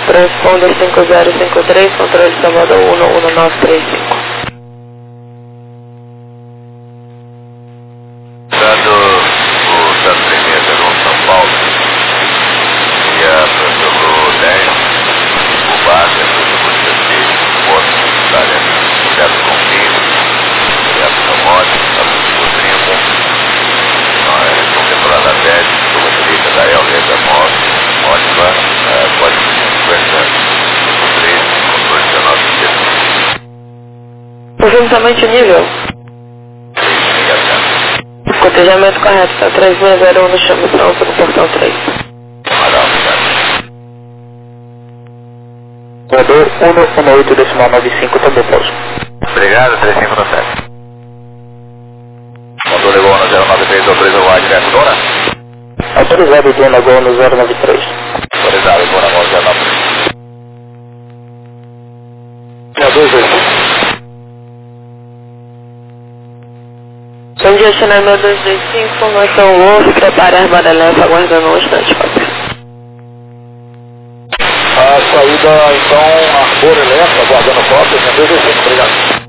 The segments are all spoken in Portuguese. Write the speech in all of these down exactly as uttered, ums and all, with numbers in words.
Transponder cinco zero cinco três, controle Salvador um um nove três cinco. Dando o Santo Tremenda no São Paulo, e a pelo dez, o base, a pelo dezesseis, o posto Itália, Teto Confins, e a Pneumótica, a pelo Trimo, nós contemplando a dez, sobre a direita da El Reda Móvel, Módiva, código cinquenta, três, controle dezenove de Provincialmente nível. Cotejamento correto, tá três seis zero um no chão pronto no portão três. Voador um um oito decimal nove cinco, também pouso. Obrigado, três cinco sete. Motor ligou no zero nove três, autoriza o ar direto, dona? Autorizado Dona Gol no zero nove três. Autorizado, dona Gol no zero nove três. seis dois dois cinco. Bom dia, Chanel dois dois cinco, formação Wolf, prepare a armada leva, aguardando um instante, papai. A saída, então, Arbor Elétrica, aguardando cópia, dois dois cinco, obrigado.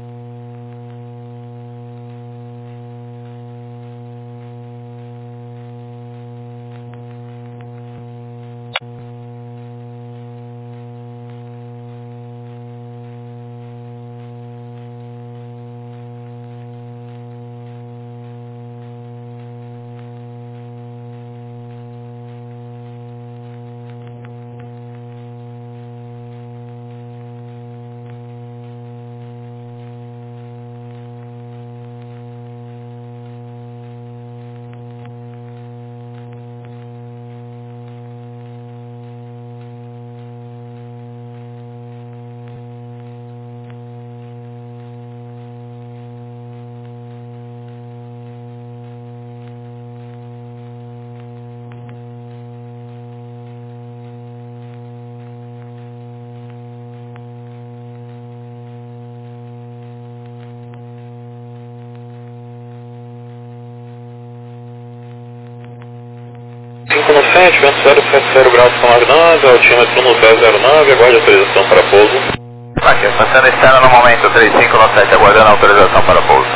cinco no sete, vento zero sete zero graus com nove, altímetro no zero zero nove, aguarde autorização para pouso. Aqui, estação externa no momento, três cinco sete, aguardando a autorização para pouso.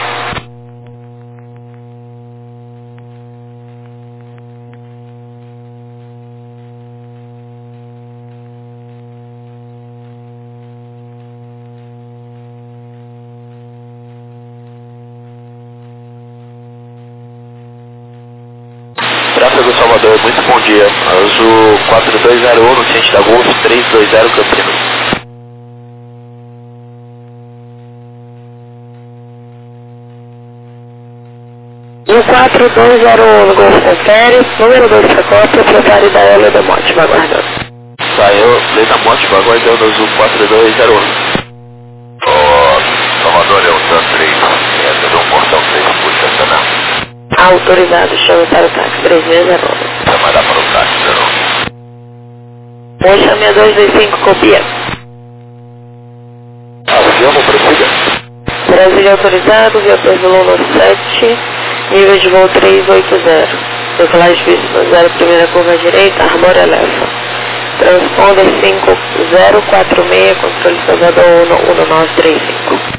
Tráfego Salvador, muito bom dia. Azul quatro dois zero um no ciente da Golf três dois zero Campinas. um quatro dois zero um no Golf Confere, número dois para cópia, prepare da Ela da Monte, aguardando. Saiu, Leda Monte, aguardando Azul quatro dois zero um. O Salvador é o Santo três, entra do portão três, puxa essa não. Autorizado, chame para o táxi três seis zero um. Vai mandar para o táxi, zero um. Mocha seis dois dois cinco, copia. Avião, prossiga. Brasília autorizado, via Pesolano sete, nível de voo três oito zero. Decolagem visto zero, primeira curva direita, Arbor Eleva. Transponder cinco zero quatro seis, controle Salvador um um nove três cinco.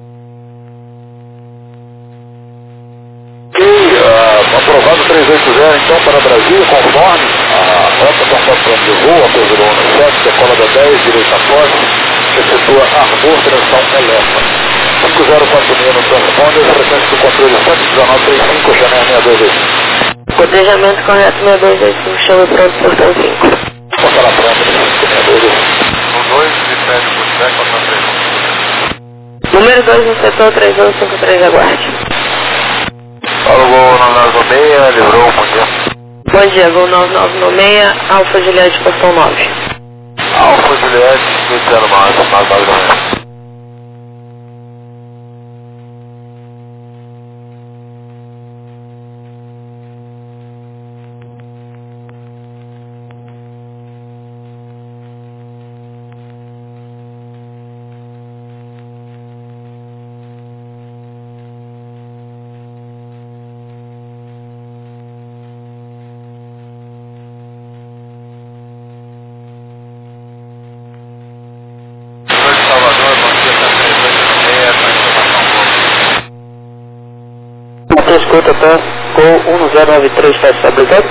Aprovado três oito zero, então, para Brasília, conforme a rota conforme plano de voo, a Pesolano sete, decola da dez, direita forte, que efetua Arbor, direção Eleva. cinco zero quatro seis no transponder, frequência do controle sete um nove três cinco, Chanel seis dois dois cinco. Cotejamento correto seis dois dois cinco, chame pronto, portão cinco. Passar na pronta, seis dois dois cinco. O dois, de pé de puxar, contra três. Número dois no setor três um cinco três, aguarde. Paulo Gol no nove seis, livrou, bom dia. Bom dia, Gol nove nove nove seis, Alfa Juliette, portão nove. Alfa Juliette, Luciano Márcio, nove nove nove. Delta Tan, Gol um zero nove três, está estabilizado?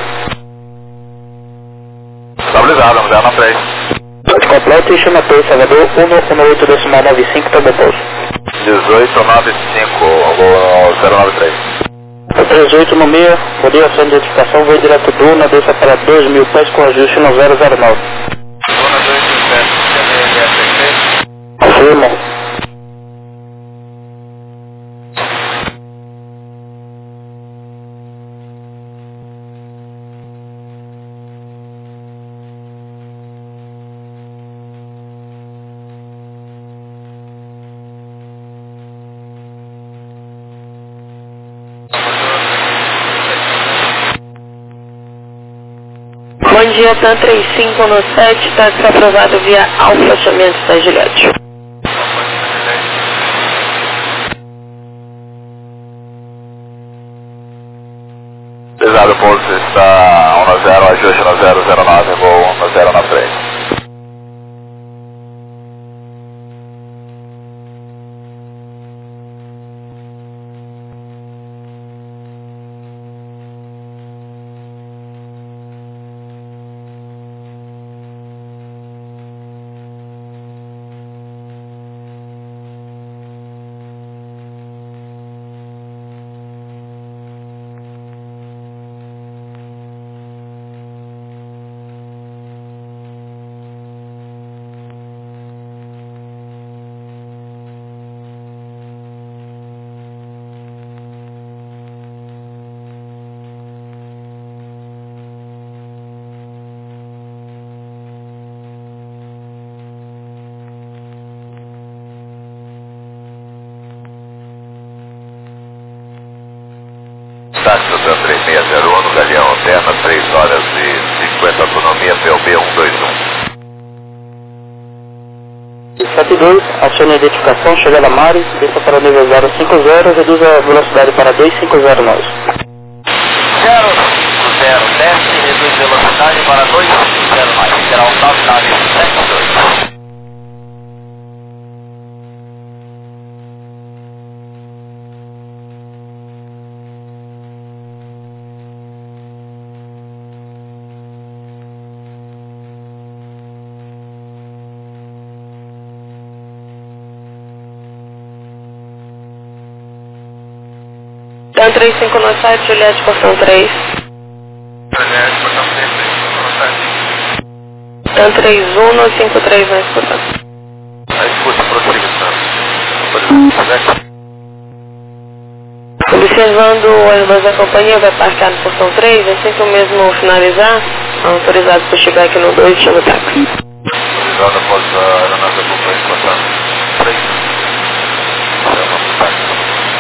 Estabilizado, um zero nove três. Pode completo e chama Torre Salvador um um oito decimal nove cinco, tá depois. dezoito nove cinco, Gol zero nove três. três oito no meio, rodei a sua identificação, vou direto do Duna, desça para dois mil pés com ajuste no zero zero nove. Duna dois mil pés, C M S T. Afirma. Bom dia, Tan três cinco no sete, táxi aprovado via Alfa Chamento da Juliette. Pesado, Pulse está um zero, ajuste no zero zero nove, Gol um zero nove três. Táxi do Tan três seis zero um no Galeão Alterna, três horas e cinquenta, autonomia P O B um dois um. sete dois, acione a identificação, chegada a Mari, desça para o nível zero cinco zero, reduz a velocidade para dois cinco zero nós. zero cinco zero, desce, reduz velocidade para dois cinco zero nós. Será um nove nove sete dois. Tan três cinco no sete, Juliette, portão três. Juliette, portão três, no sete. Tan três um no cinco três, na escuta. A escuta, prossiga, Tan. Observando o Airbus da companhia, vai parquear no portão três, assim que o mesmo finalizar, autorizado para chegar aqui no dois, chama o táxi. Autorizado após a aeronave da companhia, portão três. Chama o táxi.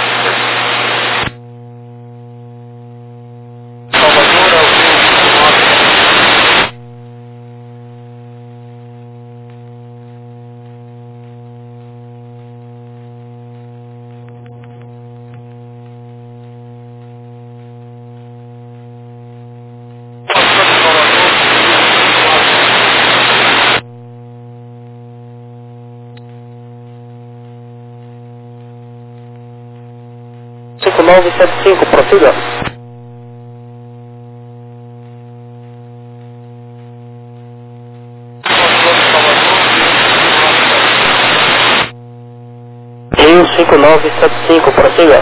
cinco nove sete cinco, prossiga. Rio cinco nove sete cinco, prossiga.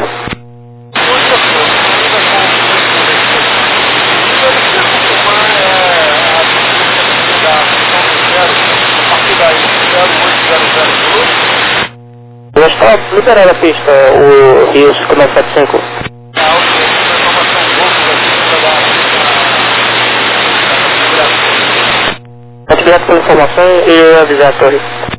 Já está liberada a pista, o Rio cinco nove sete cinco. Obrigado pela informação e avisar a torre.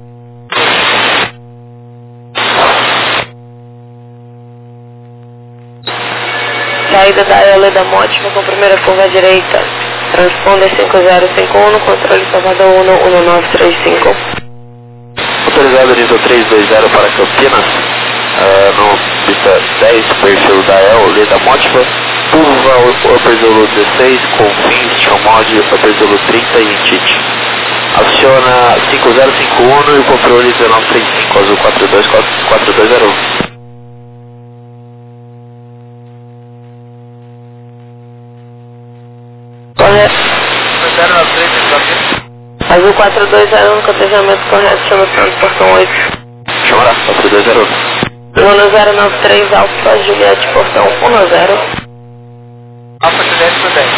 Saída da L da Mótica com primeira curva à direita. Transponder cinco zero cinco um no controle Salvador um um nove três cinco. Autorizado nível três dois zero para Campinas, uh, no pista dez, perfil da E L, Leda Mótica, curva Upper Zulu dezesseis, com fins, Chomod, Upper Zulu trinta e Entite. Aciona cinco zero cinco um e o controle dezenove trinta e cinco, azul quatro dois quatro dois zero um. Azul quatro dois zero um, cotejamento correto, chama o portão oito. Chama quatro dois zero um. Luna zero nove três, Alfa Juliette, portão um zero. Alfa Juliette também.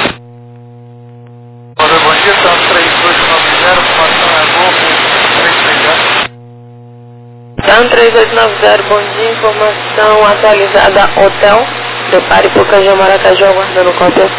Bom dia, são três dois nove zero, formação é Golfo três três zero. São três oito nove zero, bom dia, informação atualizada, hotel. Depare por Cajão Maracaju, aguardando cópia.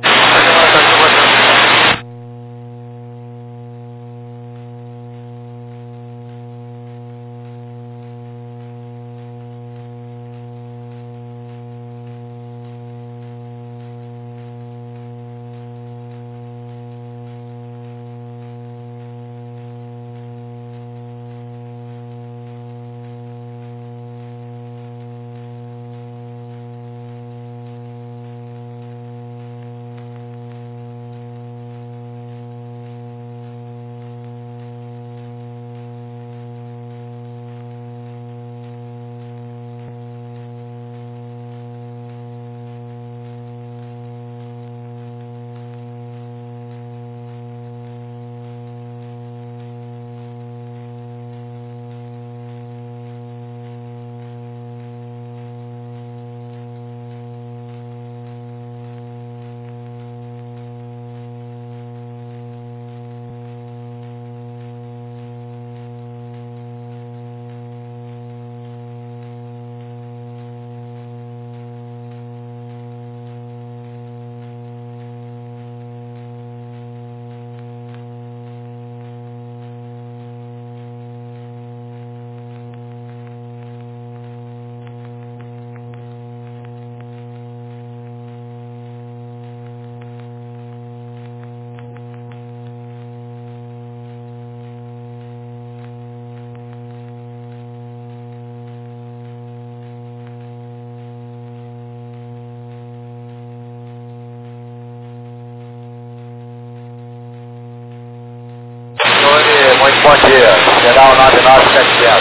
Muito bom dia, Sideral nove nove sete zero.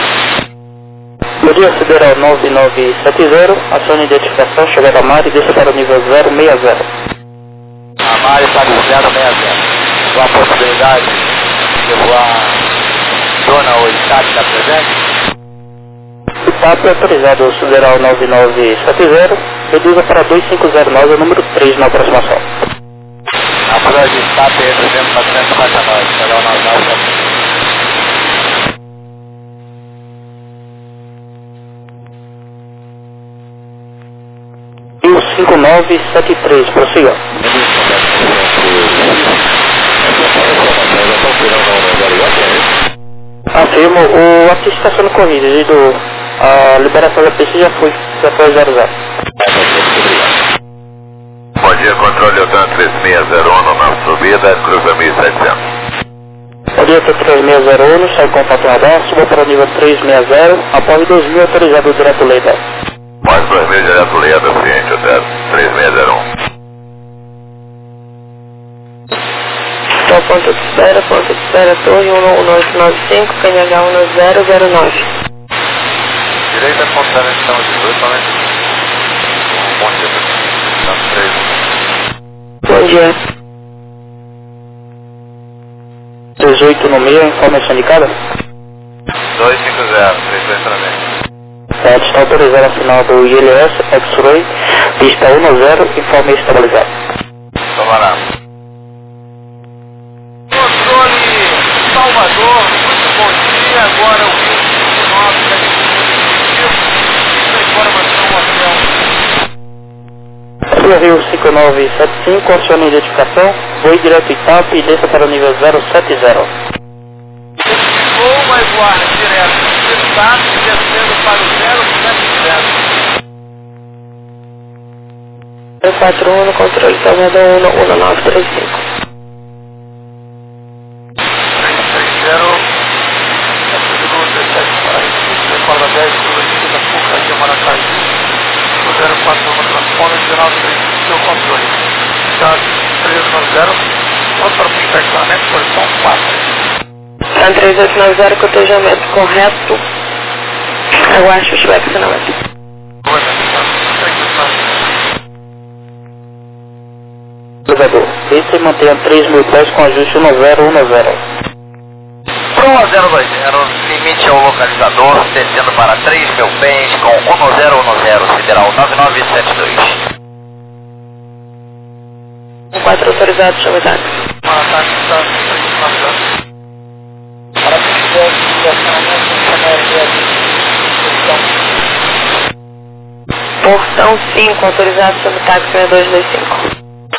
Bom dia, Sideral nove nove sete zero, acione identificação, chegada a Mari, desça para o nível zero seis zero. A Mari para o zero seis zero. Com a possibilidade de voar zona ou estado da presente? O T A P é autorizado, Sideral nove nove sete zero, reduza para dois cinco zero nove, o número três na aproximação. A prova de escape é duzentos quatrocentos para nós, Sideral nove nove sete zero. cinco nove sete três, prossiga. Afirmo, o aqui está sendo corrigido, a liberação da pista já foi, já foi zero zero. Bom dia, controle Otan três seis zero um na subida, cruza mil e setecentos. Bom dia, três seis zero um, sai contato radar, suba para o nível três seis zero, após dois mil autorizado direto leite. Mais dois mil direto Leda, ciente, hotel três seis zero um. Então, ponto de espera, ponto de espera, torre um oito nove cinco, K N H um zero zero nove. Direita, contaminação de dois, somente. Bom dia, Bom dia. dezoito no meio, informação indicada? dois cinco zero, três dois também. É, está autorizado a final do I L S, X-Ray, pista um zero, informe estabilizado. Toma lá. Controle Salvador, muito bom dia, agora o Rio cinco nove sete cinco, informação hotel. Rio cinco nove sete cinco, acione identificação, voe direto em T A P e desça para o nível zero sete zero. Ou vai voar direto. Está descendo para o zero sete zero. zero quatro um no controle Salvador um nove três cinco. três três zero. Fala dez, da Fuca de Maracaju. zero quatro um transponder, geral três cinco, seu controle. Está três nove zero. Vamos para o perfeccionamento, posição quatro. São três oito nove zero, cotejamento correto. Aguarde o feedback final aqui. Elevador, desça e mantenha três mil pés com ajuste um zero um zero. Lua zero dois zero, limite ao localizador, descendo para três mil pés com um zero um zero, sideral nove nove sete dois. um quatro autorizado, chama táxi. Ataque está apresentado. Para quem estiver de Portão cinco, autorizado, chama táxi seis dois dois cinco.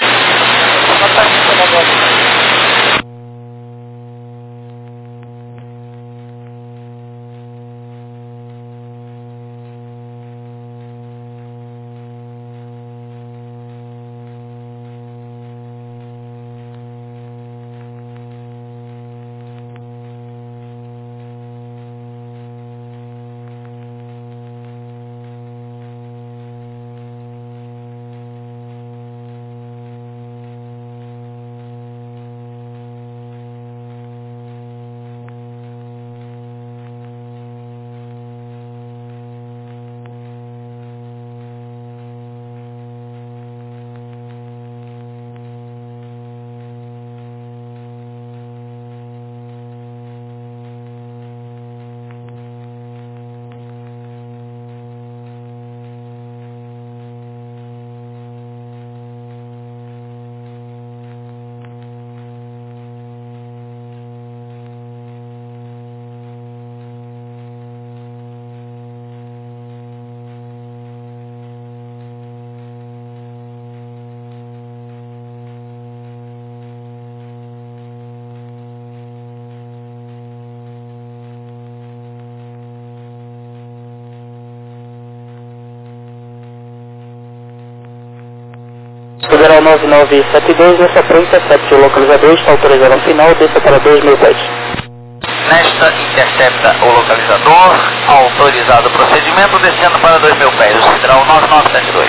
Federal nove nove sete dois, nessa prensa, intercepte o localizador, está autorizado ao final, desça para dois mil pés. Nesta intercepta o localizador, autorizado o procedimento, descendo para dois mil pés, o sideral nove nove sete dois.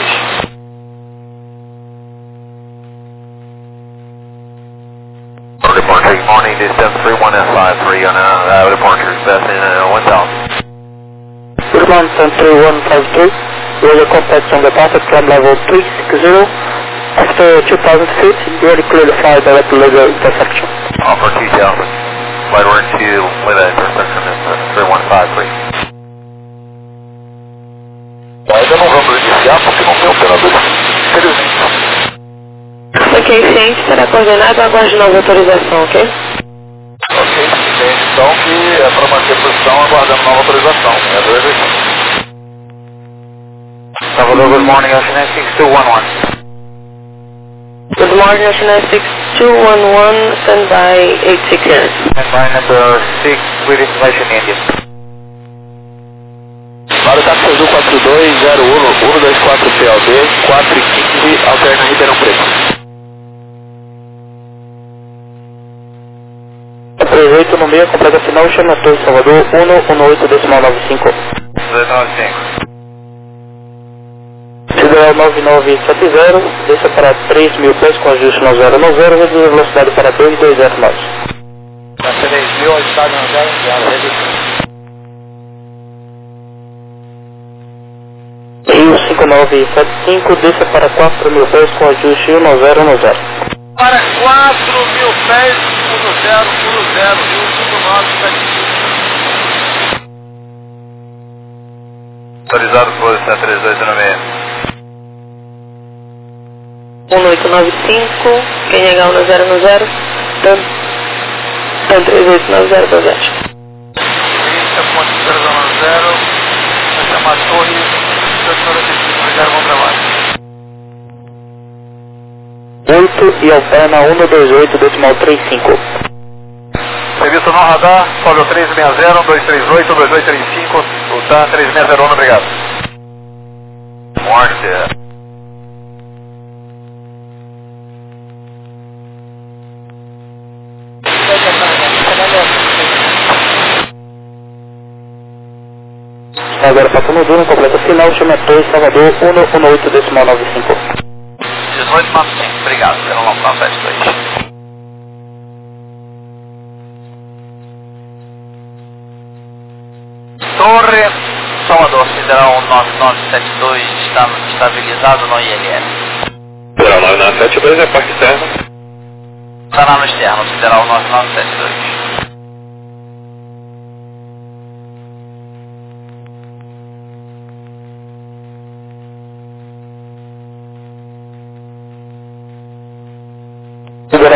Departure morning, descent three one S five three on uh, departure, best in uh, one thousand. Good morning, three one five three, radio contact on the departure, climb level three six zero. After two thousand feet, you already cleared the fire direct legal intersection. Offer two thousand. Flight one two with an intersection is uh, three one five three. Ainda não vamos iniciar porque não tem operador. Ok, ciente, será coordenado, aguarde nova autorização, ok? Ok, entende então que é para manter a posição aguardando nova autorização. É dois dois cinco. Salvador, good morning, Ocean six two one one. Good morning, National six two one one, stand by eight six zero. Stand by number six with information India. Para o táxi azul quatro dois zero um, um dois quatro P L D, quatro e quinze, alterna Ribeirão Preto. Apresento no meio, completa final, chama Torre Salvador, um um oito decimal nove cinco. dois nove cinco. Federal nove nove sete zero, desça para três mil pés com ajuste no zero no zero, reduz a velocidade para dois dois zero nove. três mil, ajustado no zero zero. Rio cinco nove sete cinco, desça para quatro mil pés com ajuste um zero no zero. Para quatro mil pés, um zero um zero, Rio cinco nove sete cinco. Autorizado por cento três oito nove seis. um oito nove cinco, quem negar um zero no zero, tanto, tanto três oito nove zero dois zero. trinta ponto zero zero zero, vai chamar a torre, setora de zero, bom trabalho. oito e alterna um dois oito decimal três cinco. Serviço no radar, Sólio três seis zero, dois três oito, dois dois três cinco, o T A N três seis zero um, obrigado. Morte. Agora para Pomodoro, completa final, chama Torre Salvador, um um oito decimal nove cinco. dezoito nove cinco, obrigado, zero nove nove sete dois. Torre Salvador, Sideral nove nove sete dois, está estabilizado no I L S. Sideral nove nove sete dois é parte externa. Canal externo, Sideral nove nove sete dois.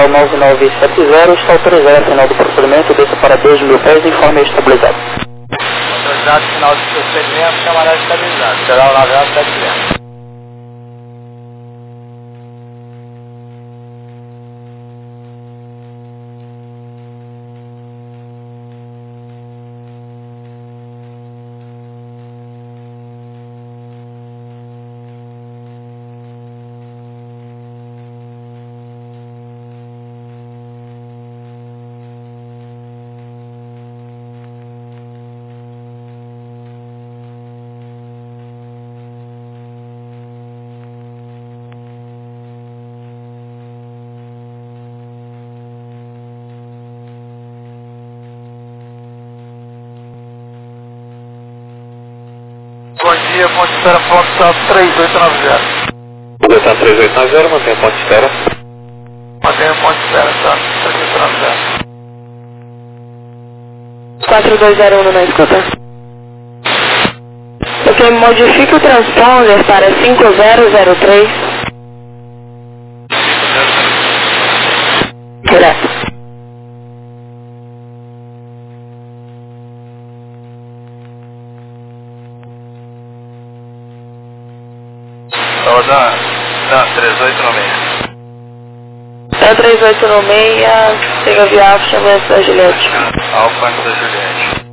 Federal nove nove sete zero, está autorizado a final do procedimento, desça para dois mil pés e informe estabilizado. Autorizado final do procedimento, camarada estabilizado. Federal nove nove sete zero. Bom dia, ponto de espera, ponto Santos três oito nove zero. Descendo três oito nove zero, mantenha ponto de espera. Mantenha ponto de espera, Santos três oito nove zero. quatro dois zero um na escuta. Ok, modifique o transponder para cinco zero zero três. Direto. Dan, Dan, três oito nove seis. Dan três oito nove seis, siga via Alfa, chamamento da Juliette. Alfa da Juliette.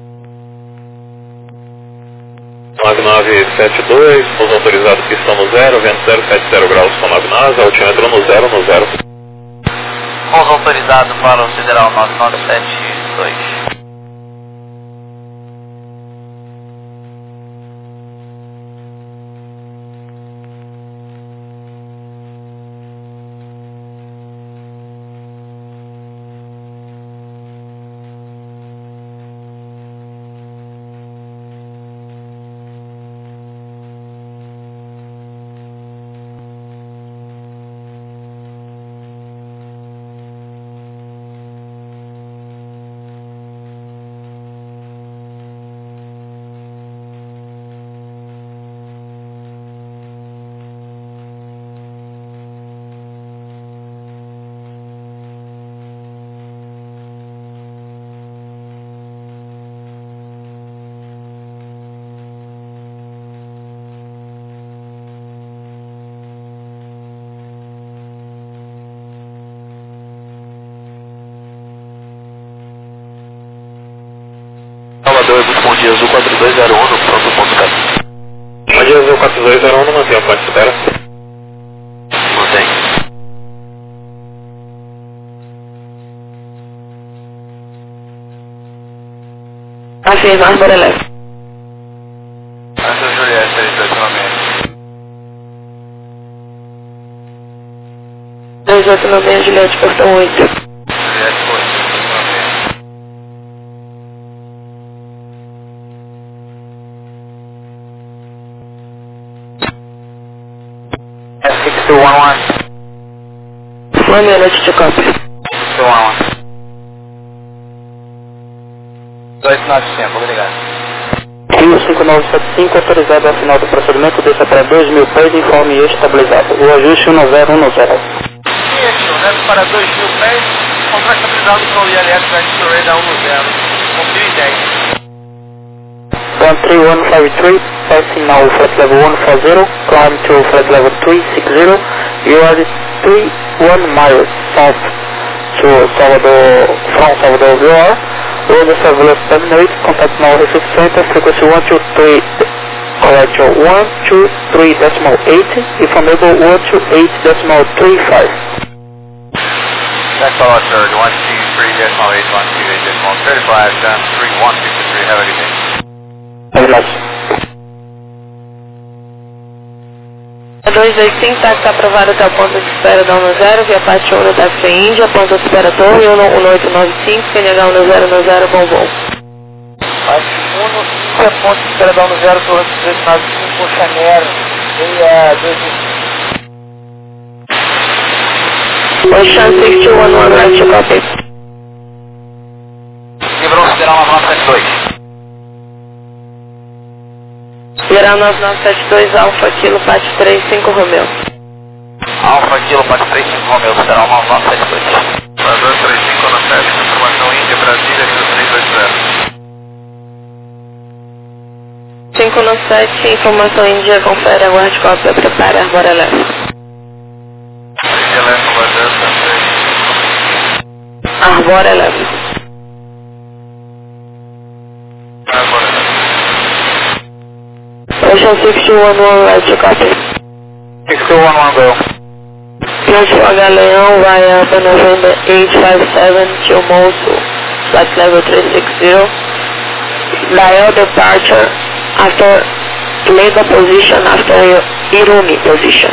nove nove sete dois, pouso autorizado pistão no zero, vento zero sete zero graus com nove nasa, altímetro no zero no zero. Pouso autorizado para o Federal nove nove sete dois. Salvador, bom dia, Azul quatro dois zero um, no pronto ponto K. Bom dia, Azul quatro dois zero um, mantenha ponto de espera. Mantém. Afirmar, bora leve. Essa Juliette três oito nove seis. três oito nove seis, Juliette, portão oito. Juliette três oito nove seis. É six two one one. One minute to copy. six two one one. dois nove cinco, obrigado. Rio cinco nove sete cinco, autorizado a final do procedimento, desça para dois mil pés e informe estabilizado. O ajuste um zero um zero. Isso, leve para dois mil pés, contrato estabilizado para o I L S X-Ray da um zero. Confio em dez. one three one five three, passing now flight level one four zero, climb to flight level three six zero, you are three one miles south to Salvador, from Salvador V O R, road surveillance terminate, contact now Recife Center, frequency one two three, correction one two three decimal eight, informable one two eight decimal three five. That's all I heard, one two three decimal eight, one two eight decimal thirty-five, done three one fifty-three, have a good day. dois dois cinco, táxi aprovado até o ponto de espera da um zero, via parte um da táxi Índia, ponto de espera Torre, um oito nove cinco, C N H um zero zero, bom voo. Parte um, é ponto de espera da um zero, Torre três nove cinco, Chanero, Ocean six two one one, right to copy. Quebrou o Federal nove nove sete dois. Geral nove nove sete dois, Alfa, Kilo, Pate três cinco, Romeu. Alfa Kilo quatro três cinco Romeo, será uma nove sete dois. Vazou três cinco no sete, informação Índia, Brasília, Rio três oito zero. cinco no sete, informação Índia, confere, aguarde cópia, prepare, Arbora Leva. Índia Leva, vazou três. Arbora Leva. Arbora Leva. Ocean six two one one, right to copy. six two one one, go. Piloto H Leão via November eight five seven to Mosul, flight level three six zero. Dial departure after labor position after Irumi position.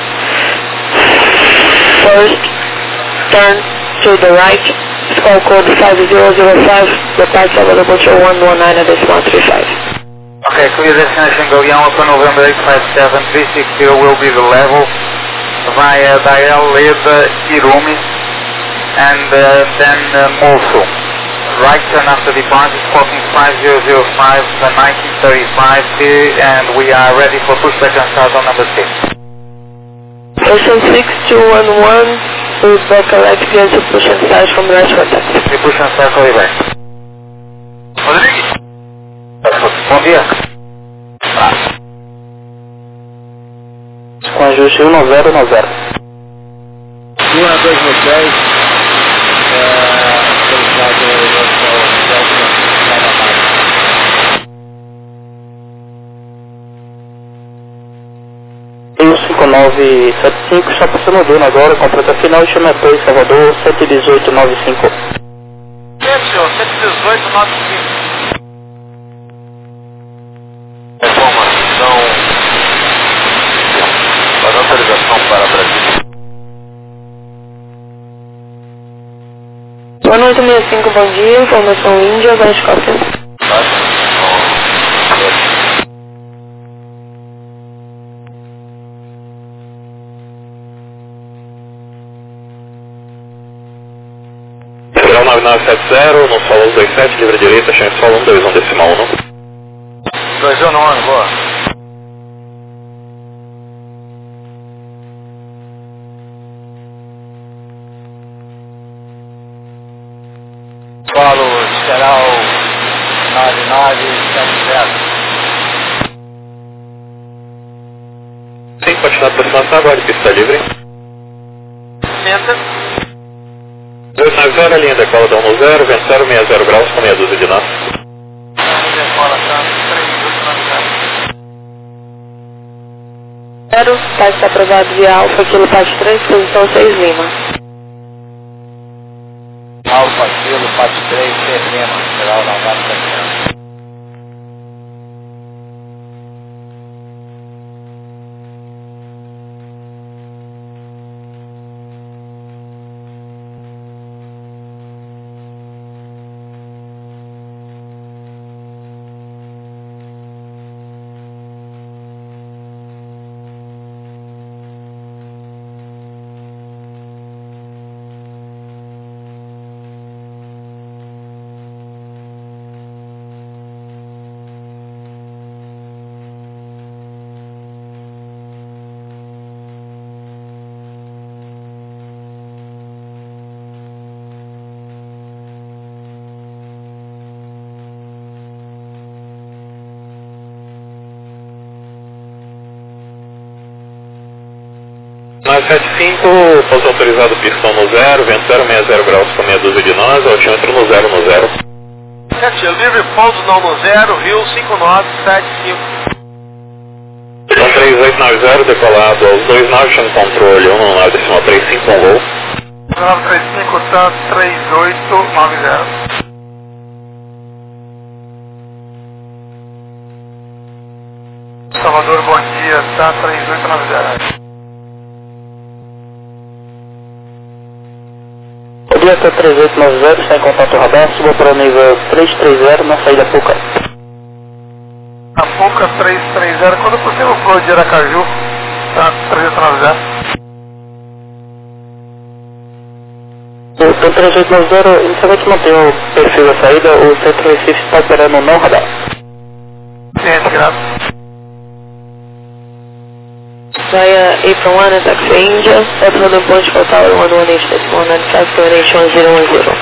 First, turn to the right, score code five zero zero five, departure available to one one nine at decimal three five. Okay, clear destination Galeão, Alpha November eight five seven, three six zero will be the level via Dial Leba Irumi and uh, then uh, Mosul. Right turn after departure, squawking five zero zero five, uh, nineteen thirty-five here, and we are ready for pushback and start on number six. Ocean six two one one, with the correct clear to push and start from right contact. We push and start for back. Rodrigues. Bom dia. Ah. Com ajuste um zero um zero. um a dois vocês. E cinco nove sete cinco está passando o Duna agora, completa final e chama dois Salvador sete um oito nove cinco. Sim, senhor, sete um oito nove cinco. Informação para autorização para Brasília. One oito seis cinco, bom dia, informação Índia, vai de cópia. nove nove sete zero, no solo dois sete, livre direita, chance solo um dois um decimal um. dois um no ano, boa. Paulo, Esteral nove nove sete zero. Sim, continuar a aproximação agora, pista livre. Senta. dois nove zero, linha decola da um no zero, vento zero seis zero graus com meia dúzia de nós. Decola, tá? três oito nove zero. Zero, táxi aprovado via Alfa, Kilo Parte três, posição seis Lima. Alfa Kilo Parte três, seis Lima, Esteral nove nove sete zero. nove sete cinco, pouso autorizado pistão no zero, vento zero seis zero graus com meia dúzia de nós, altímetro no zero no zero. sete, livre pouso não no zero, Rio cinco nove sete cinco. Então três oito nove zero, decolado aos dois nove, chama controle um no nove decimal três cinco, um voo. nove três cinco, tá três oito nove zero. Salvador, bom dia, tá três oito nove zero. O dia está três oito nove zero, está em contato radar, suba para o nível três três zero na saída Puca. A Puca três três zero, quando possível for de Aracaju, tá três oito nove zero. O três oito nove zero inicialmente mantém o perfil da saída, o centro Recife está operando não radar. Ciente, graças. via April one, taxi India, at London Point, call tower one one eight one nine five, coordination one zero one zero.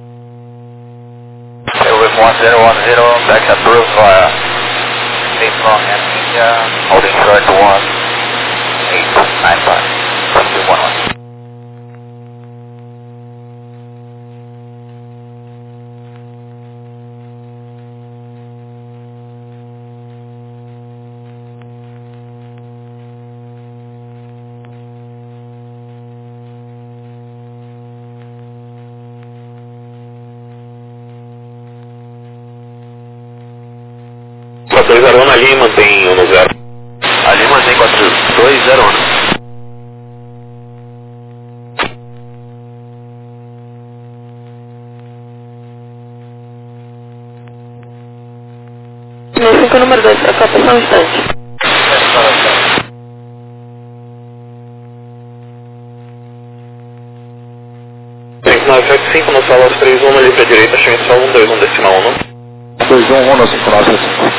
With one zero one zero, back approved via April and India, holding short one eight nine five, two one one. quatro dois zero um ali, mantém um no zero. Ali mantém quatro dois zero um. Meu cinco número dois, para cá, só um instante. três nove sete cinco no sala três um, ali para a direita, chama só um dois um decimal um. dois um um no cinco nove sete cinco.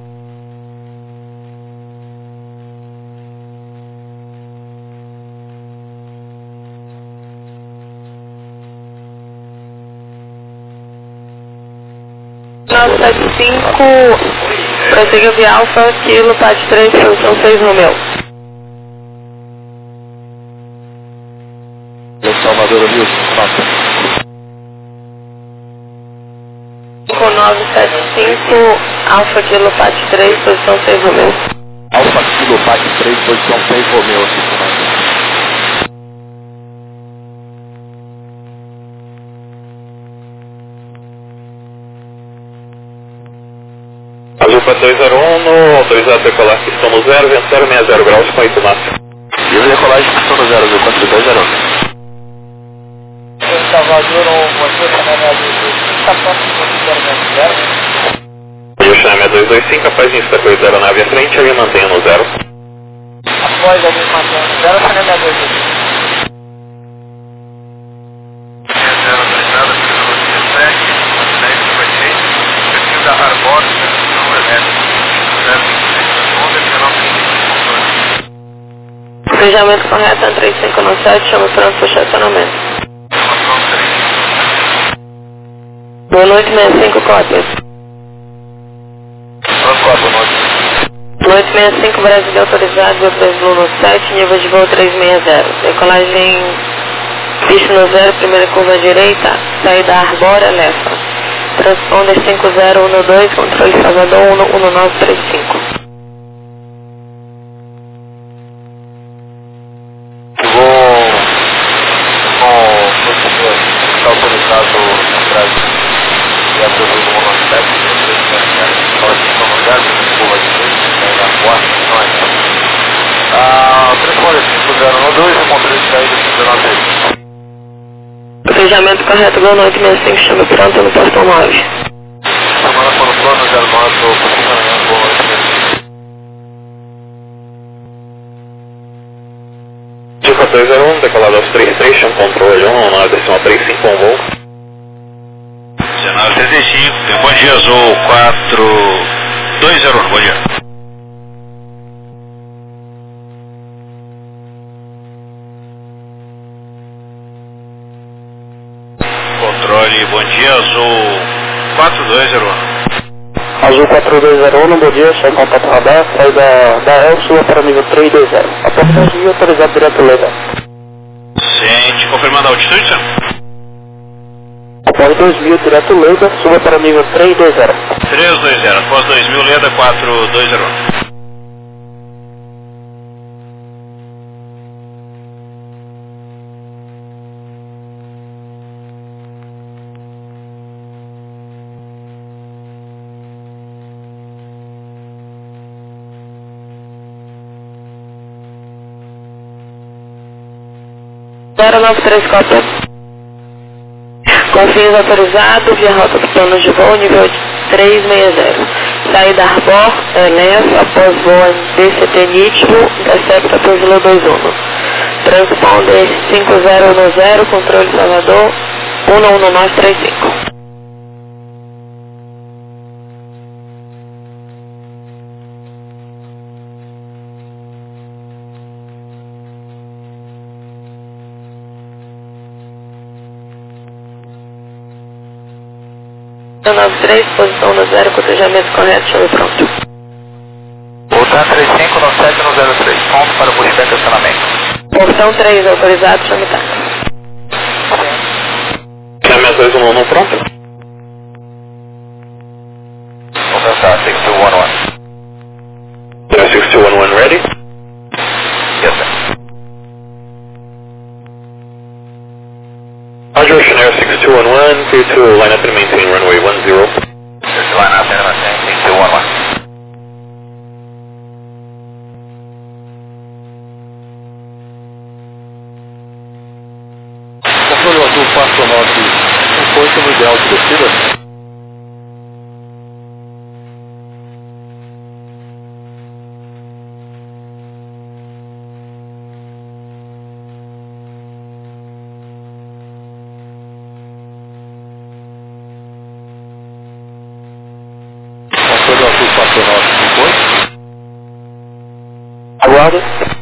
nove sete cinco, prossiga via Alfa, Kilo, Pat três, posição seis Romeu. Salvador Wilson, nota. cinco nove sete cinco, Alfa, Kilo, Pat três, posição seis Romeu. Alfa Kilo Pat três, posição seis Romeu, cinco nove. Azul para dois zero um, no autorizado a decolar pistão no zero, vento zero seis zero graus com oito máximo. E o decolagem pistão no zero, quatro dois zero um. Salvador, você está próximo do zero zero. E o chame é dois dois cinco, após insta com zero nave à frente, ele mantém no zero. Após alguém mantendo no zero, chame é dois dois cinco. Da Arbor, não é Fechamento correto, três cinco nove sete, chama pronto para estacionamento. Boa noite, sessenta e cinco, cópias. Noite sessenta e cinco, Brasil autorizado, voo três Luna sete, nível de voo trezentos e sessenta. Decolagem, pista no zero, primeira curva à direita, saída Arbora, Lefa. Transponder cinco zero um dois, controle Salvador um um nove três cinco. Vou com o senhor está autorizado no Brasil e a todo mundo no sete, pode estar no lugar, curva de frente, na porta, não é isso. Ah, transponder cinco zero um dois, o controle de saída cinco zero nove. Fechamento correto, boa noite, sessenta e cinco, chama pronto no portão nove. Semana para o plano zero nove, o posicionamento, boa noite. De quatro dois zero um, decolado aos três três, chama controle um, nove decimal três cinco, um voo. dezenove sessenta e cinco, bom dia, Azul quatro dois zero um, bom dia. Controle, bom dia, Azul quatro dois zero um. Azul quatro dois zero um, bom dia, chega em contato radar, sai da, da El Sul para o nível três dois zero. Após dois mil, autorizado direto Leda. Sente, confirmando a altitude, senhor? Após dois mil, direto Leda, suba para o nível três dois zero. três dois zero, após dois mil, Leda quatro dois zero um. zero nove três, cópia. Confins autorizado, via rota do plano de voo, nível trezentos e sessenta. Saída Arbor, Elef, após voo em D C T nítido, intercepta por Vila dois um. Transponder cinco zero um zero, controle Salvador, um um nove três cinco. nove três, posição no zero, cotejamento correto, chame pronto. Voltando três cinco nove sete no zero três, ponto para o pushback de acionamento. Porção três, autorizado, chame taco. Chame as dois um um pronto. Vou pensar, seis dois um um. six two one one ready? Yes, sir. Roger, Ocean Air six two one one, clear to line up and maintain runway one zero. This line up and maintain six two one one. Controle azul quatro nove cinco oito no ideal de descida. Controle azul quatro nove cinco oito. Aguardo.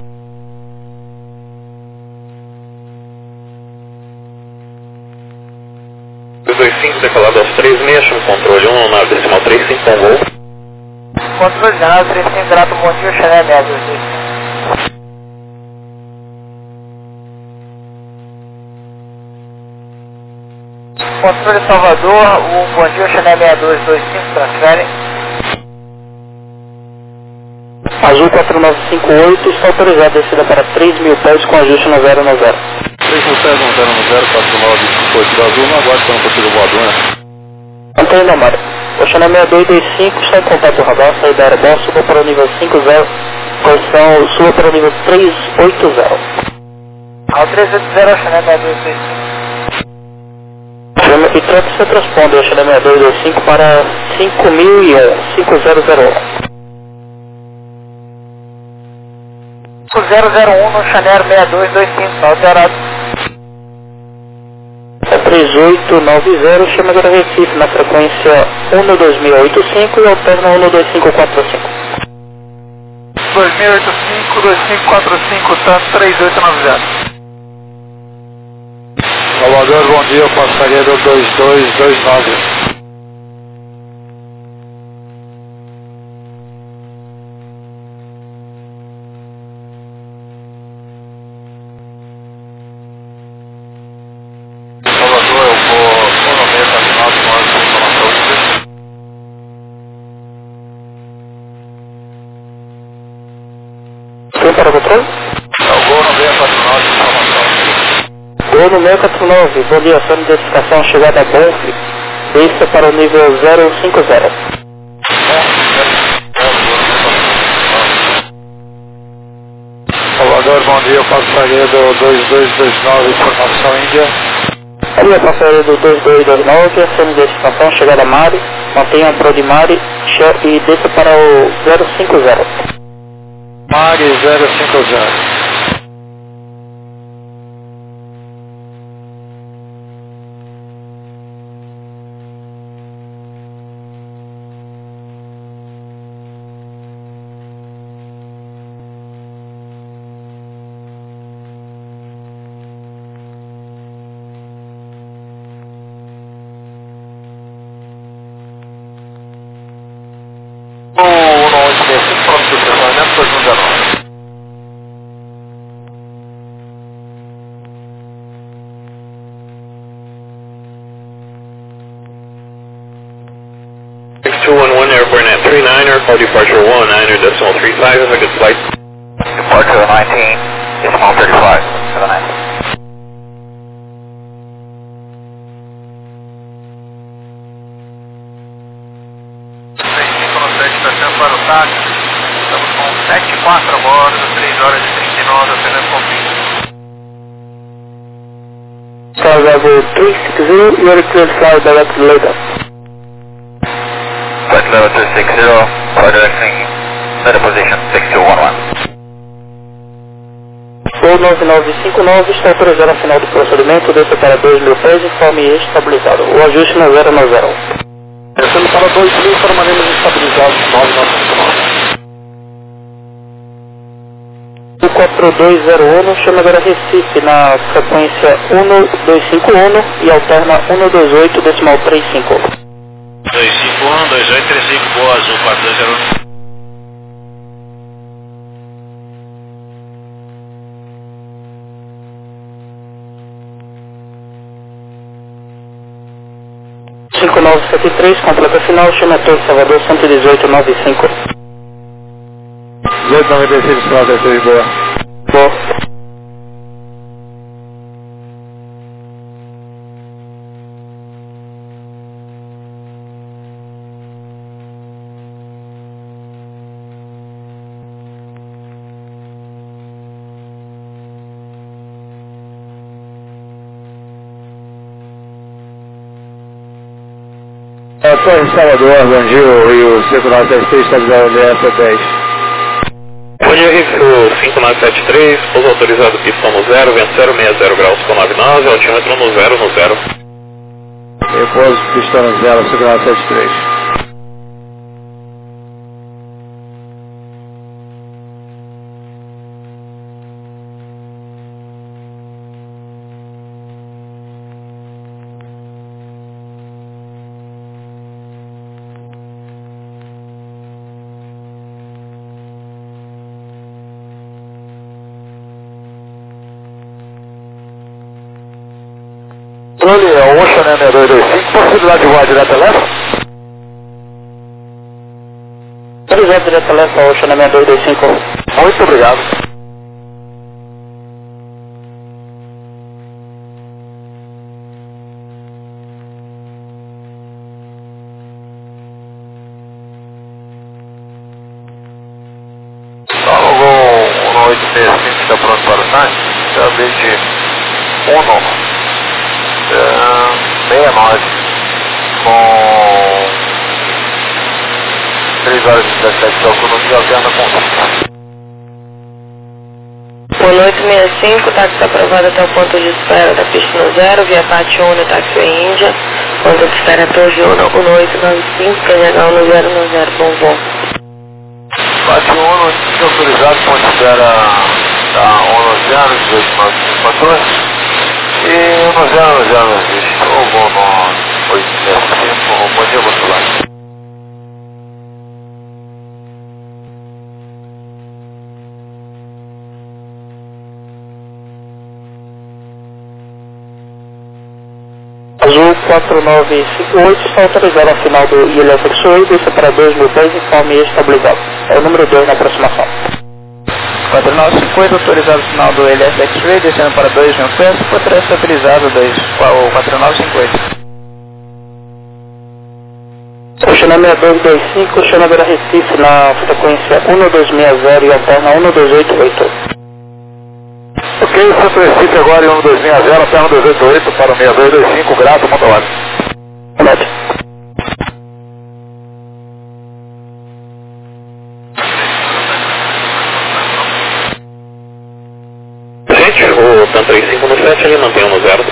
dois dois cinco, decolado aos três seis, chame controle um, na decimal três cinco com voo. Controle Janela três cinco, grato, bom dia, Chanel seis dois dois. Controle Salvador, o bom dia, Chanel seis dois dois cinco, transfere. Azul quatro nove cinco oito, está autorizado a descida para três mil pés com ajuste no zero no zero. três mil pés no zero no zero, quatro nove cinco oito do azul, não aguarde para não possível voador, né? Antônio Damara, o Chanel seis dois dois cinco está em contato radar, saída aerobordo, suba para o nível cinco zero, posição suba para o nível três oito zero. Ao três oito zero, Chanel seis dois dois cinco. E troca seu transponder, o Chanel seis dois dois cinco para cinco mil e um, cinco zero zero um. cinco zero zero um no Chanel seis dois dois cinco, alterado. É três oito nove zero, chama agora Recife na frequência um dois mil e oitenta e cinco e alterna um dois cinco quatro cinco. dois mil e oitenta e cinco, dois cinco quatro cinco, tanto três oito nove zero. Salvador, bom dia, passageiro dois dois dois nove. Salvador, eu vou cronometra final de nós com informação. Quem para o controle? Eu vou no meio final de informação. Gol no seis quatro nove, bom dia, sua identificação chegada a Bonf, desça para o nível zero cinco zero. Salvador, bom dia, passageiro dois dois dois nove, informação Índia. Bom dia, passageiro do dois dois dois nove, sua identificação chegada a Mari, mantenha a Pro de Mari e desça para o zero cinco zero. Mari zero cinco zero. O nove seis cinco, pronto do estacionamento, dois um zero nove. six two one one, airborne at three niner, call departure one niner decimal three five, have a good flight. Departure nineteen, decimal thirty-five, seven nine. Para o táxi, estamos com sete quatro a bordo, três horas e trinta e nove, apenas confirmo. Star level three six zero, you are cleared to fly direct to Lagos. Flight level two six zero, fly directing, set position six two one one. Gol nove nove cinco nove, está autorizado a final do procedimento, desça para dois mil pés, informe estabilizado. O ajuste no zero no zero. Descendo para dois mil, formaremos estabilizados nove nove cinco nove. O quatro dois zero um, chama agora Recife na frequência um dois cinco um e alterna um dois oito decimal três cinco. dois oito três cinco, boa, azul quatro dois zero um. cinco nove sete três, completa final, chama Torre Salvador, cento e dezoito, nove cinco. dezoito noventa e seis, noventa e seis, boa. Boa. É, Torre Salvador, bom dia, Rio cinco nove sete três, estabilizado L S dez. Bom dia, Rio cinco nove sete três, pouso autorizado pistão no zero, vento zero seis zero graus com nove nove, altímetro no zero no zero. Repouso, pistão no zero, cinco nove sete três. Controle é o Ocean M dois dois cinco, possibilidade de voar direto a leste? Autorizado direto a leste, Ocean M dois dois cinco. Muito obrigado. Salvo um oito seis cinco, está pronto para o Science, também de Uno. sessenta e nove com três horas e dezessete de autonomia, alterna com Boa noite, sessenta e cinco, táxi aprovado até o ponto de espera da pista no zero, via Pati Uno, táxi Índia, ponto de espera Torre Uno, um oito nove cinco, P G H no zero no zero, bom voo. Pati Uno, autorizado, ponto de espera da Uno zero, dezoito nove cinco quatorze. E no zero zero existe o voo no oito seis cinco, bom dia, bom trabalho. Azul quatro nove cinco oito, está autorizado ao final do I L S X-Ray, desça para dois mil dez, informe estabilizado. É o número dois na aproximação. quatro nove cinco oito, autorizado o final do L S X-Ray, descendo para dois mil pés, foi estabilizado o quatro nove cinco oito. Ocean M dois dois cinco, Ocean Beira Recife na frequência um dois seis zero e alterna um dois oito oito. Ok, Centro Recife agora em um dois seis zero, alterna dois oito oito para o seis dois dois cinco, grato, monta lá. Gente, o TAM três cinco no sete, ele mantém no zero.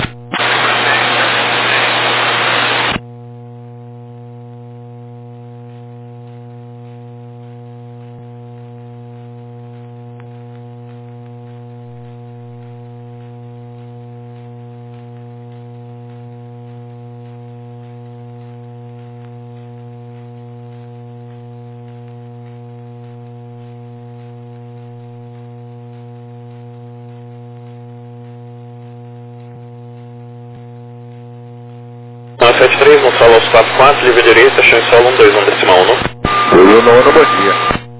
nove sete três, no solo aos quatro quatro, livre direita, chão solo um dois um decimal um. Tudo no ano, bom dia.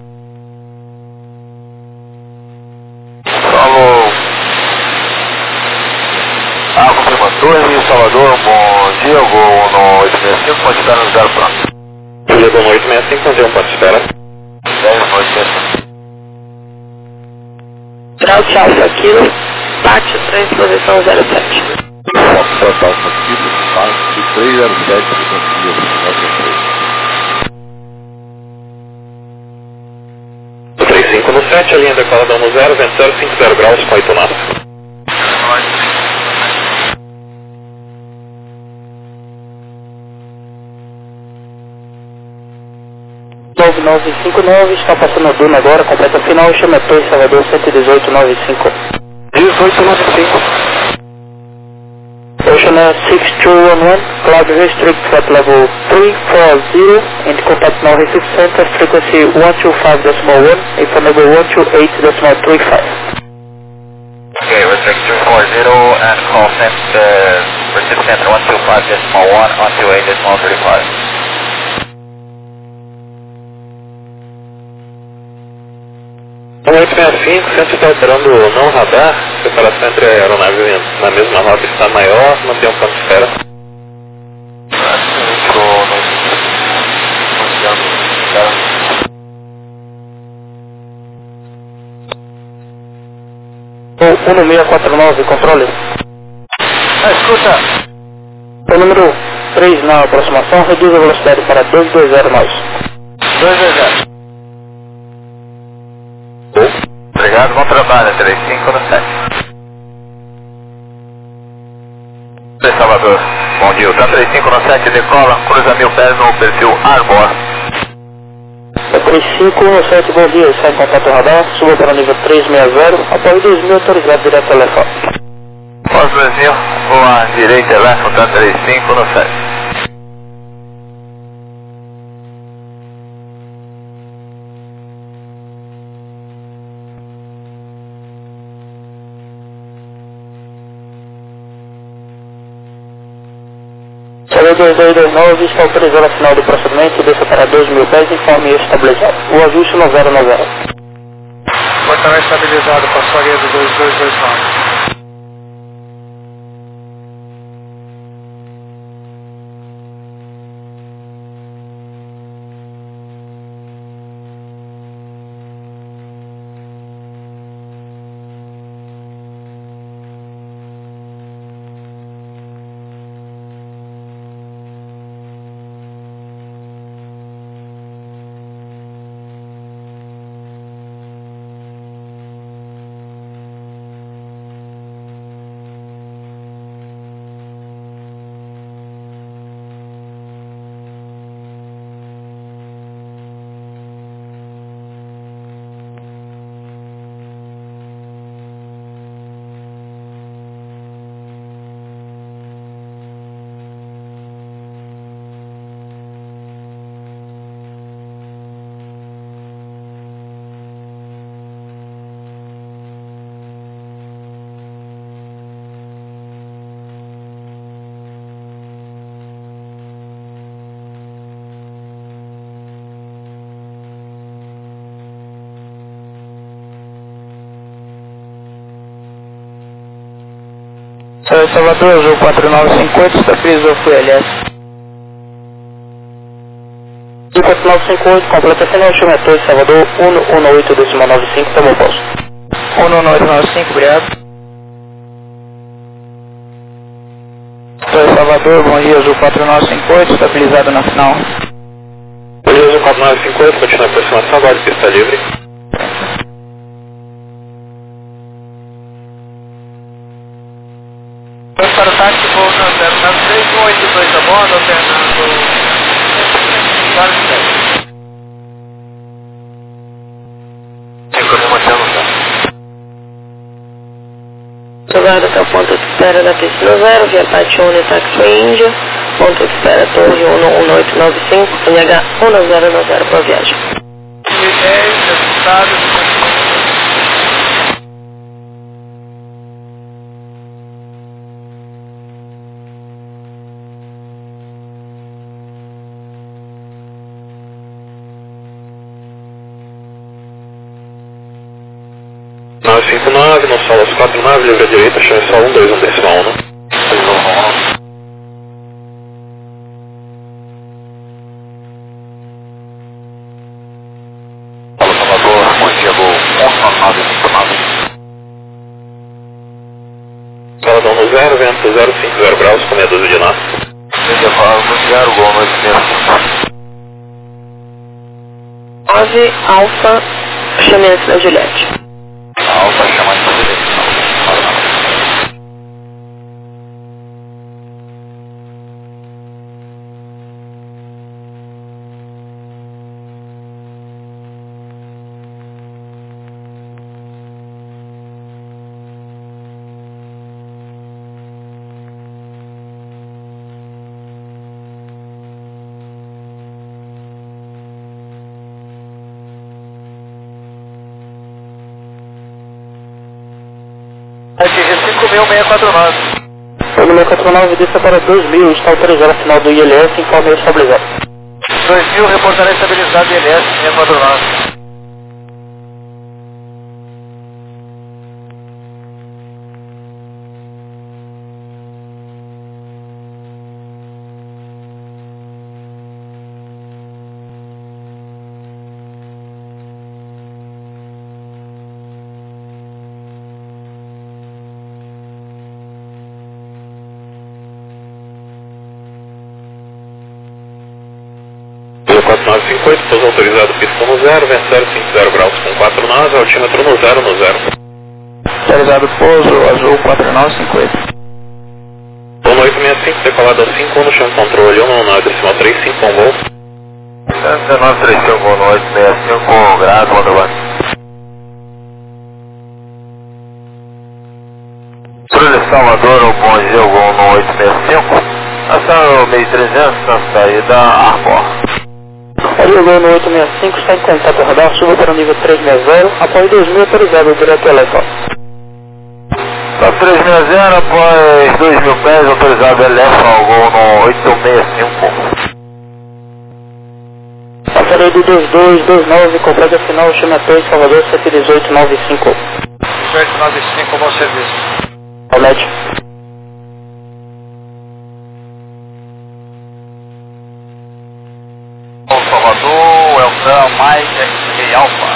Solo A, confirma Torre, Salvador, bom dia, voo no oito seis cinco, pode estar no zero pronto. Chegou no oito seis cinco, fazer um ponto de espera. dez no oito seis cinco. Grau de Alfa Kilo, Pati três, posição zero sete. Fox Alfa Kilo, Pati três zero sete, três cinco no sete, a linha decoladão no zero, vento zero cinco zero graus com oito knots. nove nove cinco nove, está passando a Duna agora, completa final, chama Torre Salvador cento e dezoito, nove cinco. dezoito nove cinco. Ocean Cessna six two one one, cloud restrict flight level three four zero, and contact now Recife Center, frequency one two five point one, informable one two eight point three five. Okay, restrict two four zero and call center, uh, Recife Center one two five point one, one two eight point three five. oito seis cinco, centro está operando não radar, separação entre a aeronave na mesma rota está maior, mantém um ponto de espera. O um seis quatro nove, controle. Ah, escuta. O número três na aproximação, reduz a velocidade para dois dois zero nós. dois dois zero. Obrigado, bom trabalho, três cinco no sete. Oi, Salvador, bom dia, o três cinco no sete decola, cruza mil pés no perfil Arbor. três cinco no sete, bom dia, está em contato radar, suba para o nível três seis zero, apoio dois mil, autorizado direto ao telefone. Pós dois mil, vou à direita, left, tá três cinco no sete. dois dois dois nove, está autorizado a final do procedimento, desça para dois mil pés, informe estabilizado. O ajuste no zero no zero. Portamento estabilizado, passou a linha do dois dois dois nove. Salvador, Jogo quatro nove cinco oito, estabilizou o L S. quatro nove cinco oito, completa final, Chumetor, Salvador, um um oito ponto nove cinco, tomou posto. um um oito nove cinco, obrigado. Sou Salvador, bom dia, Jogo quatro nove cinco oito, estabilizado na final. Bom dia, Jogo quatro nove cinco oito, continua a aproximação, agora pista livre. Para o táxi, voo na zero nove três um oito dois a bordo, alternando vários pés. Informação no sete. Salvador até o ponto de espera da pista no zero, via Pátio Uni Taxi Índia, ponto de espera Torre um um oito nove cinco, N H um zero nove zero para viagem. E dez, resultados. nove cinco nove, não solas quatro nove, livre à direita, chame só um dois um decimal um. Fala, Salvador, bom dia, voo um nove cinco nove. Saladão no zero, vento zero cinco zero graus, com meia dúzia de nós. Intervalo no zero, gol no cinco. nove Alfa, chame antes da Juliette. Alfa chamando para direita. mil seiscentos e quarenta e nove. Pelo seiscentos e quarenta e nove, desça para dois mil, está autorizado a final do I L S, informe estabilizado. dois mil, reportará estabilizado I L S seiscentos e quarenta e nove. quatro nove cinco oito, pouso autorizado, pista no zero, vento zero cinco zero graus com quatro nove, altímetro no zero no zero. Autorizado pouso azul quatro nove cinco oito. um oito seis cinco, decolado a cinco, um no chão de controle, um na decimal três cinco com voo. um nove três cinco, um oito seis cinco, graus, Wanderland. Trulha Salvador, o bom dia, o no oito seis cinco. Ação meio trezentos, na saída Arbor. Olha o Gol no oito seis cinco, está em contato radar, suba para o nível trezentos e sessenta, apoio dois mil autorizado, direto L F A. Tá trezentos e sessenta, após dois mil pés, autorizado L F A, o Gol no oito seis cinco. Passarei do dois dois dois nove, completa final, chama três, Salvador, sete dezoito nove cinco. sete nove cinco, bom serviço. Almete. Salvador, Elfran, Mike, X-Ray Alpha.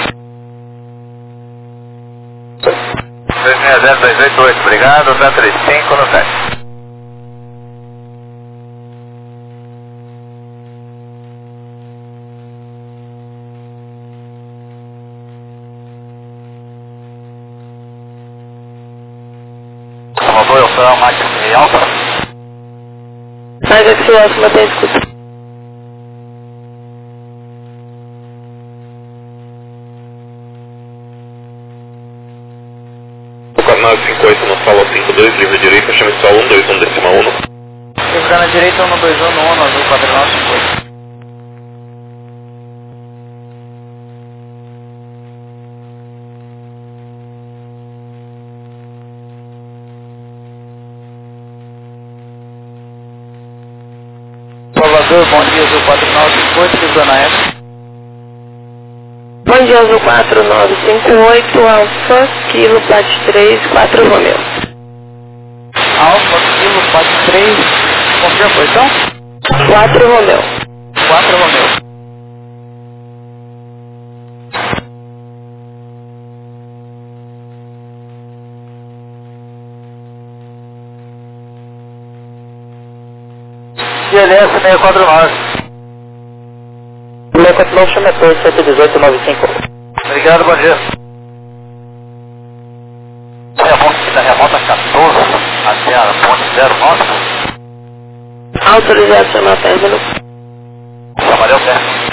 três seis zero dois oito oito, obrigado, três três cinco no sete. Salvador, Elfran, Mike, X-Ray Alpha. Mas é que se acha, mantém escuta. quatro nove cinco oito no solo cinco dois, livre direita, chame só um dois um decimal um. Livre na direita, um dois um no um, azul quatro nove cinco oito. Salvador, bom dia, azul quatro nove cinco oito, livre na F. Bom dia, azul quatro nove cinco oito, Alfa, Kilo, Pat três, quatro Romeu. Alfa, Kilo, quatro três, confirma a posição? quatro Romeu. quatro Romeu. I L S seiscentos e quarenta e nove. seiscentos e quarenta e nove, chama três, sete dezoito nove cinco. Obrigado, bom dia. Remonte da remota quatorze até a ponte zero nove. Autorizado chamar término. Chamarei o pé.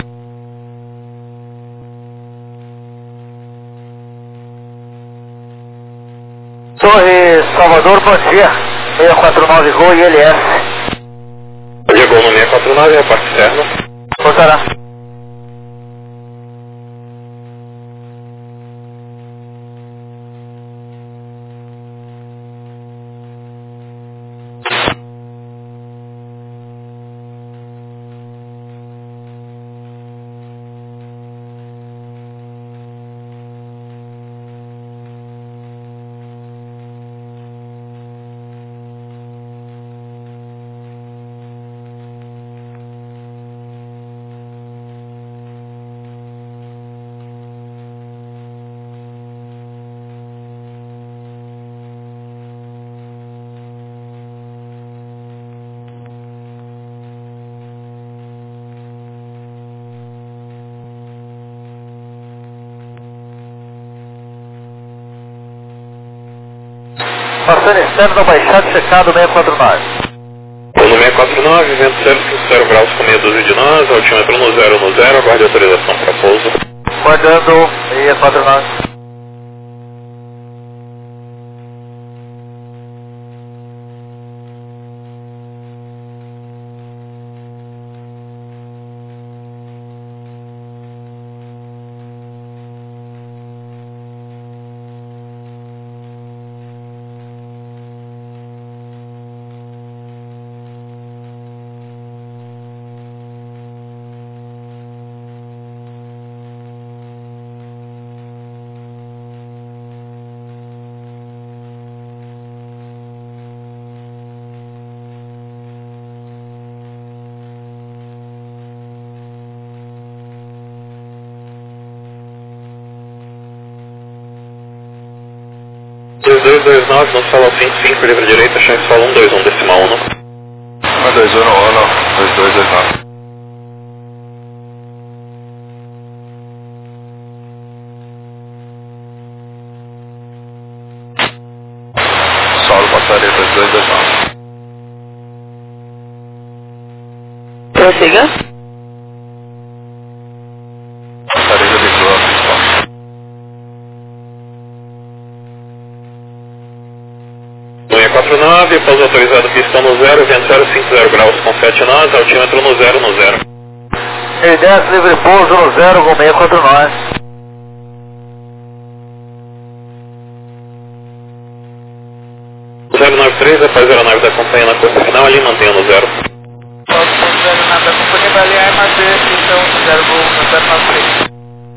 Torre Salvador, bom dia. seiscentos e quarenta e nove Gol e L S. Chegou no seiscentos e quarenta e nove, é a parte externa. Voltará. Passando externo da Baixada, checado seiscentos e quarenta e nove. No seiscentos e quarenta e nove, vento zero cinco zero graus com meia dúzia de nós, altímetro no zero no zero, aguarde autorização para pouso. Guardando seiscentos e quarenta e nove. dois dois dois nove, no solo cinco cinco, livre direita, chance solo um dois um, decimal um. um dois um um, dois dois dois nove. Solo passaria dois dois dois nove. Prossiga. Passaria do visual principal. Unha quatro nove, pouso autorizado pistão no zero, vento zero cinco zero graus com sete nós, altímetro no zero no zero. Ele desce livre pouso no zero com seis quatro nove. zero nove três, após zero nove da companhia na curva final, ali mantenha no zero. zero nove da companhia vai ali, A mais B, pistão zero nove três.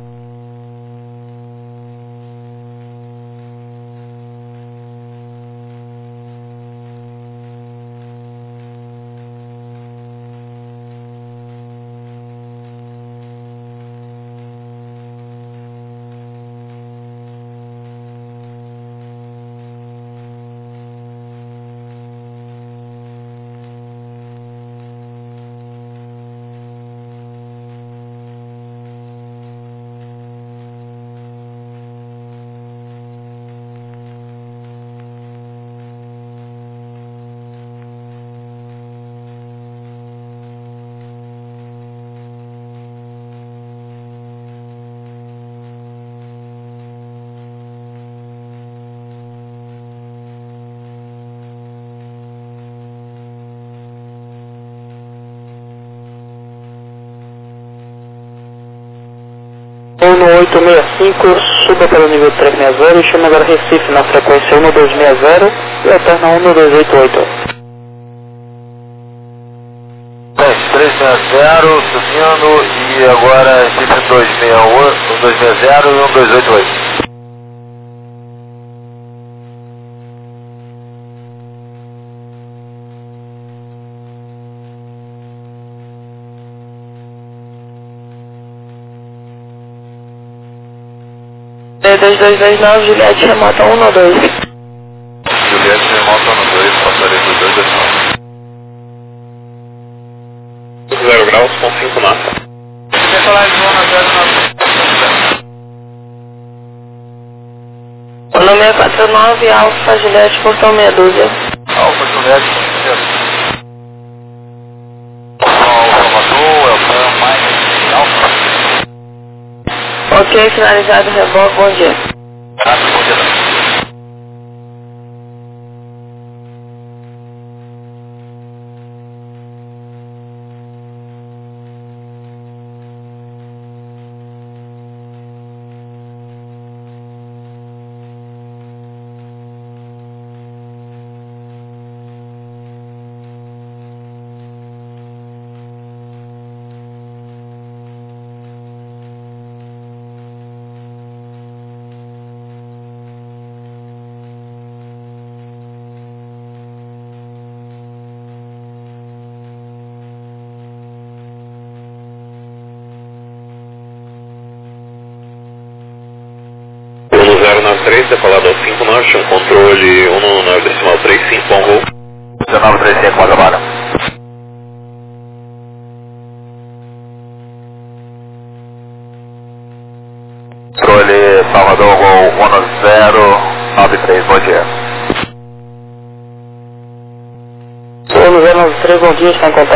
um oito seis cinco, suba para o nível trezentos e sessenta e chama agora Recife na frequência um dois seis zero e alterna um dois oito oito. trezentos e sessenta, subindo, e agora Recife dois seis zero e um dois oito oito. dois dois dois nove, Juliette remota um no dois. Juliette remota no dois, passaria do dois dois nove. zero graus com cinco nós. Decolagem zona zero nove. Ono seis quatro nove, Alfa, Juliette, portão meia dúzia. Alfa, Juliette, Alfa, Matu, Elfan, Mike, Alfa. Ok, finalizado o reboque, bom dia. Ah, bom dia. zero nove três, decolado ao cinco norte, um controle um no nove decimal três cinco, on roll. dezenove três cinco, agora. Controle Salvador, Gol um zero nove três, bom dia. um zero nove três, bom dia, está em contato.